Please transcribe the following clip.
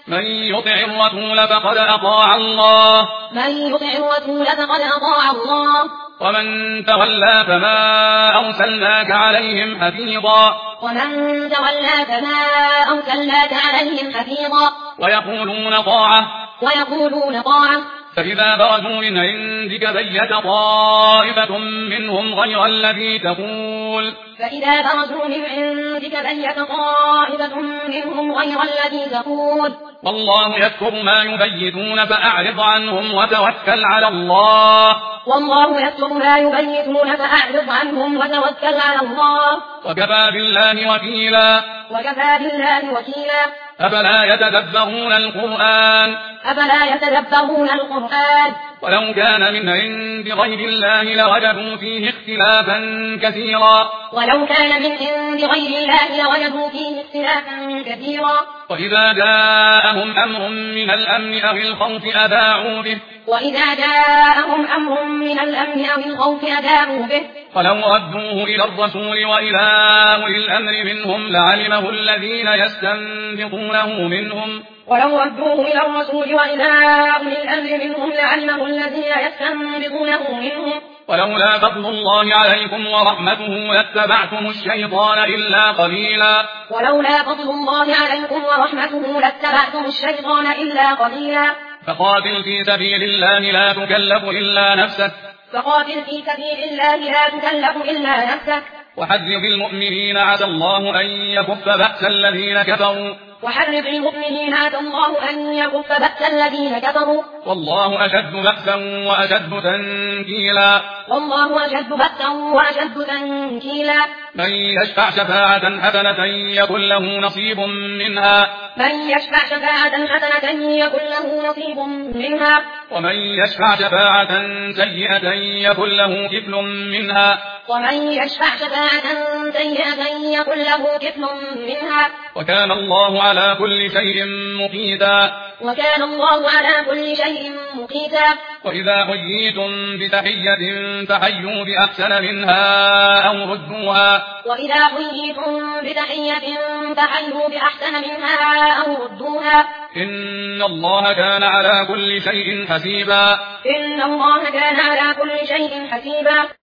من يطع الرسول فقد أطاع الله ومن تولى فما أرسلناك عليهم حفيظا ويقولون طاعة فإذا برزوا من عندك بيت طائفة منهم غير الذي تقول والله يكتب ما يبيتون فأعرض عنهم وتوكل على الله وكفى بالله وكيلا أفلا يتدبرون القرآن ولو كان من عند غير الله لوجدوا فيه اختلافا كثيرا وإذا جاءهم أمر من الأمن أو الخوف أذاعوا به ولو ردوه إلى الرسول وإلى أولي الأمر منهم لعلمه الذين يستنبطونه منهم ولولا فضل الله عليكم ورحمته لاتبعتم الشيطان إلا قليلا فقاتل في سبيل الله لا تكلف إلا نفسك وحرض المؤمنين عسى الله أن يكف بأس الذين كفروا والله أشد بأسا وأشد تنكيلا من يشفع شفاعة حسنة يكن له نصيب منها ومن يشفع شفاعة سيئة يكن له كفل منها وكان الله على كل شيء مقيتا وإذا حييتم بتحية فحيوا بأحسن منها أو ردوها إن الله كان على كل شيء حسيبا